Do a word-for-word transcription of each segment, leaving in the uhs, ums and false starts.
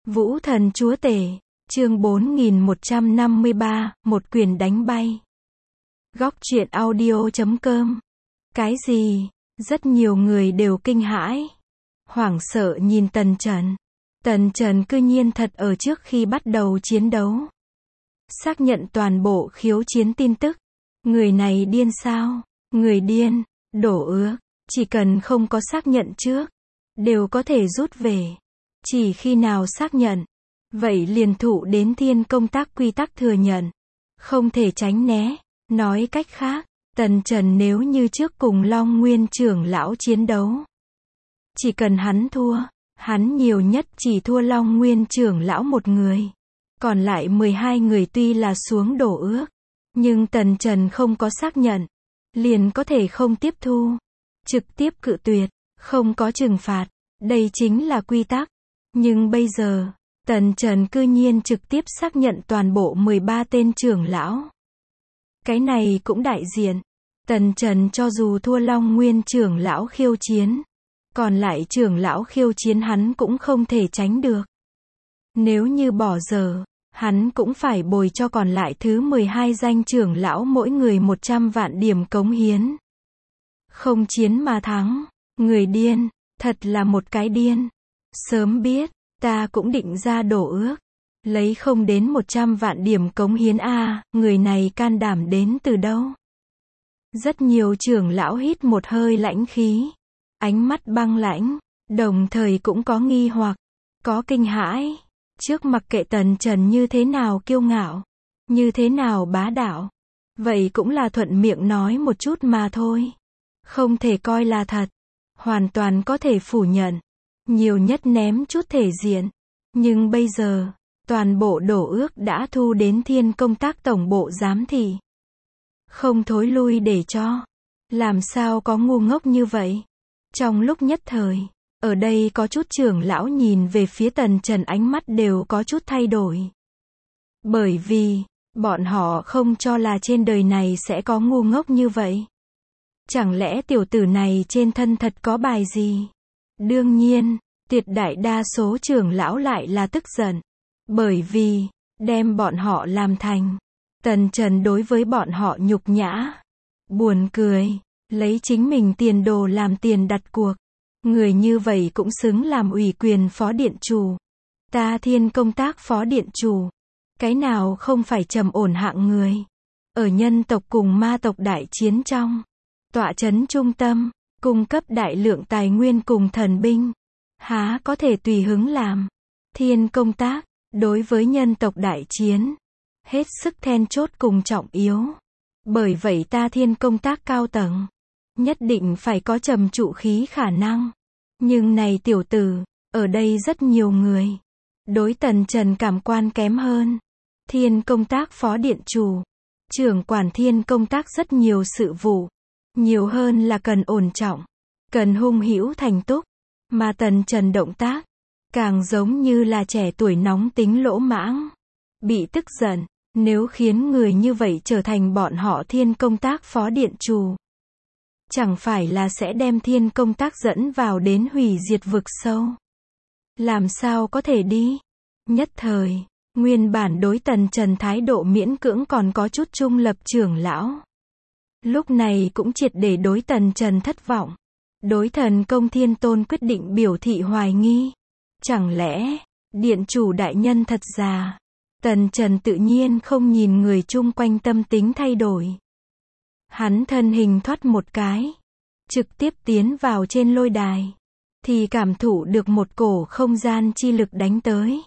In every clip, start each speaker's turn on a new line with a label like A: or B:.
A: Vũ thần chúa tể, chương bốn nghìn một trăm năm mươi ba, một quyền đánh bay. Góc truyện audio chấm com. Cái gì? Rất nhiều người đều kinh hãi, hoảng sợ nhìn Tần Trần. Tần Trần cư nhiên thật ở trước khi bắt đầu chiến đấu xác nhận toàn bộ khiếu chiến tin tức. Người này điên sao? Người điên, đổ ước, chỉ cần không có xác nhận trước, đều có thể rút về. Chỉ khi nào xác nhận, vậy liền thụ đến thiên công tác quy tắc thừa nhận, không thể tránh né. Nói cách khác, Tần Trần nếu như trước cùng Long Nguyên trưởng lão chiến đấu, chỉ cần hắn thua, hắn nhiều nhất chỉ thua Long Nguyên trưởng lão một người. Còn lại mười hai người tuy là xuống đổ ước, nhưng Tần Trần không có xác nhận, liền có thể không tiếp thu, trực tiếp cự tuyệt, không có trừng phạt. Đây chính là quy tắc. Nhưng bây giờ, Tần Trần cư nhiên trực tiếp xác nhận toàn bộ mười ba tên trưởng lão. Cái này cũng đại diện, Tần Trần cho dù thua Long Nguyên trưởng lão khiêu chiến, còn lại trưởng lão khiêu chiến hắn cũng không thể tránh được. Nếu như bỏ giờ, hắn cũng phải bồi cho còn lại thứ mười hai danh trưởng lão mỗi người một trăm vạn điểm cống hiến. Không chiến mà thắng, người điên, thật là một cái điên. Sớm biết, ta cũng định ra đổ ước, lấy không đến một trăm vạn điểm cống hiến a, người này can đảm đến từ đâu? Rất nhiều trưởng lão hít một hơi lãnh khí, ánh mắt băng lãnh, đồng thời cũng có nghi hoặc, có kinh hãi. Trước mặc kệ Tần Trần như thế nào kiêu ngạo, như thế nào bá đạo, vậy cũng là thuận miệng nói một chút mà thôi, không thể coi là thật, hoàn toàn có thể phủ nhận, nhiều nhất ném chút thể diện. Nhưng bây giờ, toàn bộ đổ ước đã thu đến thiên công tác tổng bộ giám thị, không thối lui để cho. Làm sao có ngu ngốc như vậy? Trong lúc nhất thời, ở đây có chút trưởng lão nhìn về phía Tần Trần ánh mắt đều có chút thay đổi. Bởi vì, bọn họ không cho là trên đời này sẽ có ngu ngốc như vậy. Chẳng lẽ tiểu tử này trên thân thật có bài gì? Đương nhiên, tuyệt đại đa số trưởng lão lại là tức giận. Bởi vì, đem bọn họ làm thành Tần Trần đối với bọn họ nhục nhã. Buồn cười, lấy chính mình tiền đồ làm tiền đặt cuộc. Người như vậy cũng xứng làm ủy quyền phó điện chủ. Ta thiên công tác phó điện chủ, cái nào không phải trầm ổn hạng người. Ở nhân tộc cùng ma tộc đại chiến trong, tọa trấn trung tâm, cung cấp đại lượng tài nguyên cùng thần binh. Há có thể tùy hứng làm. Thiên công tác, đối với nhân tộc đại chiến, hết sức then chốt cùng trọng yếu. Bởi vậy ta thiên công tác cao tầng, nhất định phải có trầm trụ khí khả năng. Nhưng này tiểu tử, ở đây rất nhiều người đối Tần Trần cảm quan kém hơn. Thiên công tác phó điện chủ, trưởng quản thiên công tác rất nhiều sự vụ, nhiều hơn là cần ổn trọng, cần hung hữu thành túc. Mà Tần Trần động tác, càng giống như là trẻ tuổi nóng tính lỗ mãng, bị tức giận. Nếu khiến người như vậy trở thành bọn họ thiên công tác phó điện chủ, chẳng phải là sẽ đem thiên công tác dẫn vào đến hủy diệt vực sâu. Làm sao có thể đi? Nhất thời, nguyên bản đối Tần Trần thái độ miễn cưỡng còn có chút trung lập trưởng lão, lúc này cũng triệt để đối Tần Trần thất vọng. Đối thần công thiên tôn quyết định biểu thị hoài nghi. Chẳng lẽ, điện chủ đại nhân thật già? Tần Trần tự nhiên không nhìn người chung quanh tâm tính thay đổi. Hắn thân hình thoát một cái, trực tiếp tiến vào trên lôi đài, thì cảm thụ được một cổ không gian chi lực đánh tới.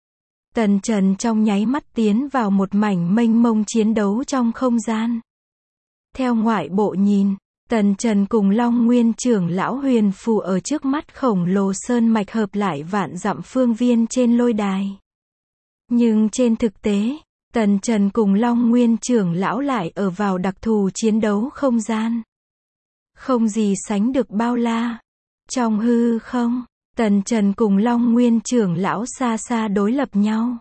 A: Tần Trần trong nháy mắt tiến vào một mảnh mênh mông chiến đấu trong không gian. Theo ngoại bộ nhìn, Tần Trần cùng Long Nguyên trưởng lão huyền phù ở trước mắt khổng lồ sơn mạch hợp lại vạn dặm phương viên trên lôi đài. Nhưng trên thực tế, Tần Trần cùng Long Nguyên trưởng lão lại ở vào đặc thù chiến đấu không gian. Không gì sánh được bao la. Trong hư không, Tần Trần cùng Long Nguyên trưởng lão xa xa đối lập nhau.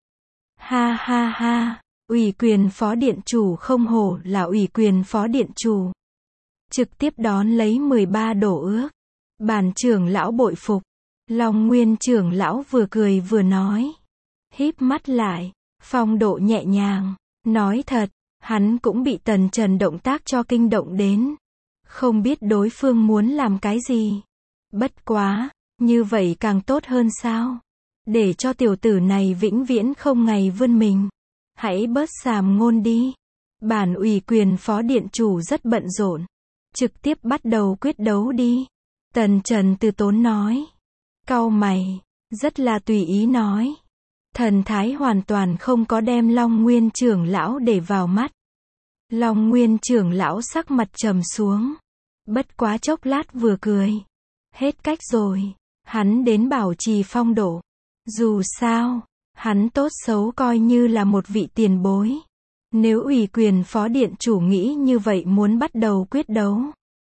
A: Ha ha ha, ủy quyền phó điện chủ không hổ là ủy quyền phó điện chủ. Trực tiếp đón lấy mười ba đổ ước. Bản trưởng lão bội phục. Long Nguyên trưởng lão vừa cười vừa nói. Híp mắt lại, phong độ nhẹ nhàng. Nói thật, hắn cũng bị Tần Trần động tác cho kinh động đến. Không biết đối phương muốn làm cái gì. Bất quá, như vậy càng tốt hơn sao? Để cho tiểu tử này vĩnh viễn không ngày vươn mình. Hãy bớt xàm ngôn đi. Bản ủy quyền phó điện chủ rất bận rộn. Trực tiếp bắt đầu quyết đấu đi. Tần Trần từ tốn nói. Cau mày, rất là tùy ý nói. Thần thái hoàn toàn không có đem Long Nguyên trưởng lão để vào mắt. Long Nguyên trưởng lão sắc mặt trầm xuống. Bất quá chốc lát vừa cười. Hết cách rồi, hắn đến bảo trì phong độ. Dù sao, hắn tốt xấu coi như là một vị tiền bối. Nếu ủy quyền phó điện chủ nghĩ như vậy muốn bắt đầu quyết đấu,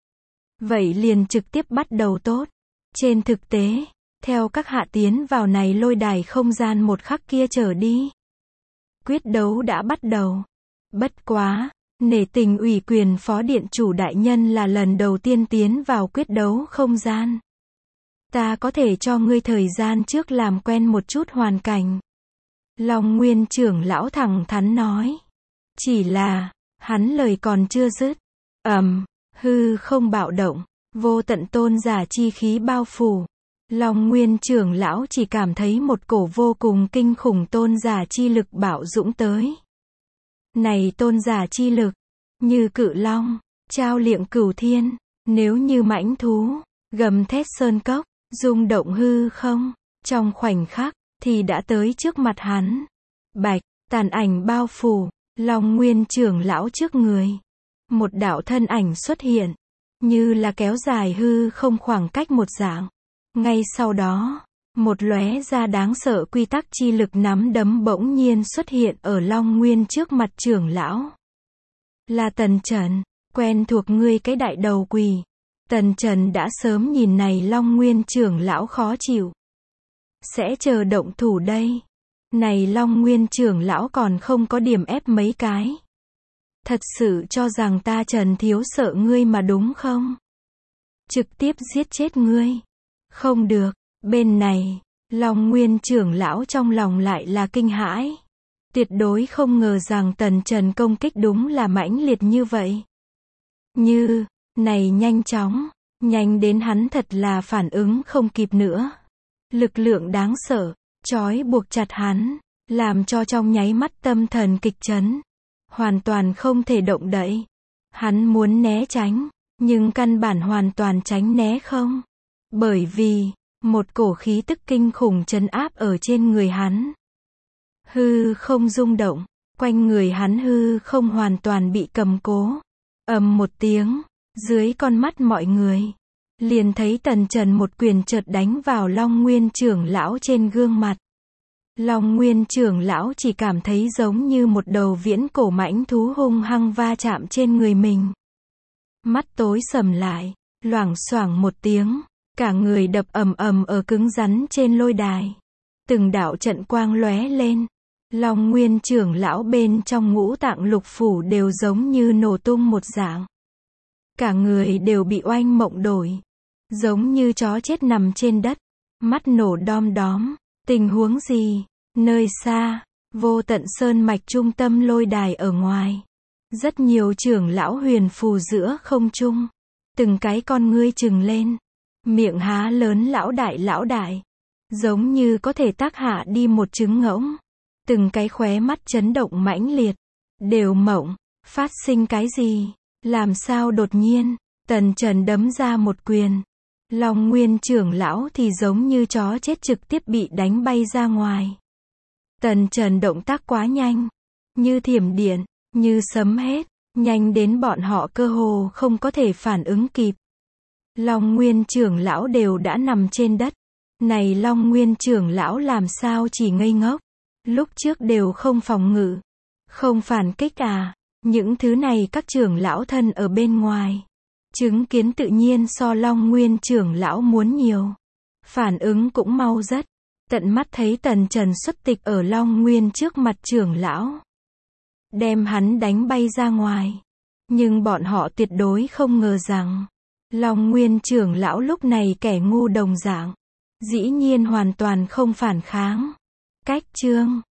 A: vậy liền trực tiếp bắt đầu tốt. Trên thực tế, theo các hạ tiến vào này lôi đài không gian một khắc kia trở đi, quyết đấu đã bắt đầu. Bất quá, nể tình ủy quyền phó điện chủ đại nhân là lần đầu tiên tiến vào quyết đấu không gian. Ta có thể cho ngươi thời gian trước làm quen một chút hoàn cảnh. Long Nguyên trưởng lão thẳng thắn nói. Chỉ là, hắn lời còn chưa dứt. Ầm, hư không bạo động, vô tận tôn giả chi khí bao phủ. Long Nguyên trưởng lão chỉ cảm thấy một cổ vô cùng kinh khủng tôn giả chi lực bạo dũng tới. Này tôn giả chi lực, như cự long, trao liệng cửu thiên, nếu như mãnh thú, gầm thét sơn cốc, rung động hư không, trong khoảnh khắc, thì đã tới trước mặt hắn. Bạch, tàn ảnh bao phủ, Long Nguyên trưởng lão trước người. Một đạo thân ảnh xuất hiện, như là kéo dài hư không khoảng cách một dạng. Ngay sau đó, một lóe ra đáng sợ quy tắc chi lực nắm đấm bỗng nhiên xuất hiện ở Long Nguyên trước mặt trưởng lão. Là Tần Trần, quen thuộc ngươi cái đại đầu quỷ. Tần Trần đã sớm nhìn này Long Nguyên trưởng lão khó chịu. Sẽ chờ động thủ đây. Này Long Nguyên trưởng lão còn không có điểm ép mấy cái. Thật sự cho rằng ta Trần thiếu sợ ngươi mà đúng không? Trực tiếp giết chết ngươi. Không được, bên này, Long Nguyên trưởng lão trong lòng lại là kinh hãi. Tuyệt đối không ngờ rằng Tần Trần công kích đúng là mãnh liệt như vậy. Như, này nhanh chóng, nhanh đến hắn thật là phản ứng không kịp nữa. Lực lượng đáng sợ, trói buộc chặt hắn, làm cho trong nháy mắt tâm thần kịch chấn. Hoàn toàn không thể động đậy. Hắn muốn né tránh, nhưng căn bản hoàn toàn tránh né không. Bởi vì, một cổ khí tức kinh khủng trấn áp ở trên người hắn. Hư không rung động, quanh người hắn hư không hoàn toàn bị cầm cố. Ầm một tiếng, dưới con mắt mọi người, liền thấy Tần Trần một quyền chợt đánh vào Long Nguyên trưởng lão trên gương mặt. Long Nguyên trưởng lão chỉ cảm thấy giống như một đầu viễn cổ mãnh thú hung hăng va chạm trên người mình. Mắt tối sầm lại, loảng xoảng một tiếng, cả người đập ầm ầm ở cứng rắn trên lôi đài. Từng đạo trận quang lóe lên. Long Nguyên trưởng lão bên trong ngũ tạng lục phủ đều giống như nổ tung một dạng. Cả người đều bị oanh mộng đổi. Giống như chó chết nằm trên đất. Mắt nổ đom đóm. Tình huống gì? Nơi xa, vô tận sơn mạch trung tâm lôi đài ở ngoài. Rất nhiều trưởng lão huyền phù giữa không trung. Từng cái con ngươi trừng lên. Miệng há lớn lão đại lão đại. Giống như có thể tác hạ đi một trứng ngỗng. Từng cái khóe mắt chấn động mãnh liệt. Đều mộng. Phát sinh cái gì? Làm sao đột nhiên? Tần Trần đấm ra một quyền. Long Nguyên trưởng lão thì giống như chó chết trực tiếp bị đánh bay ra ngoài. Tần Trần động tác quá nhanh. Như thiểm điện, như sấm hết. Nhanh đến bọn họ cơ hồ không có thể phản ứng kịp. Long Nguyên trưởng lão đều đã nằm trên đất. Này Long Nguyên trưởng lão làm sao chỉ ngây ngốc. Lúc trước đều không phòng ngự. Không phản kích à. Những thứ này các trưởng lão thân ở bên ngoài. Chứng kiến tự nhiên so Long Nguyên trưởng lão muốn nhiều. Phản ứng cũng mau rất. Tận mắt thấy Tần Trần xuất tịch ở Long Nguyên trước mặt trưởng lão. Đem hắn đánh bay ra ngoài. Nhưng bọn họ tuyệt đối không ngờ rằng. Long Nguyên trưởng lão lúc này kẻ ngu đồng dạng. Dĩ nhiên hoàn toàn không phản kháng. Cách chương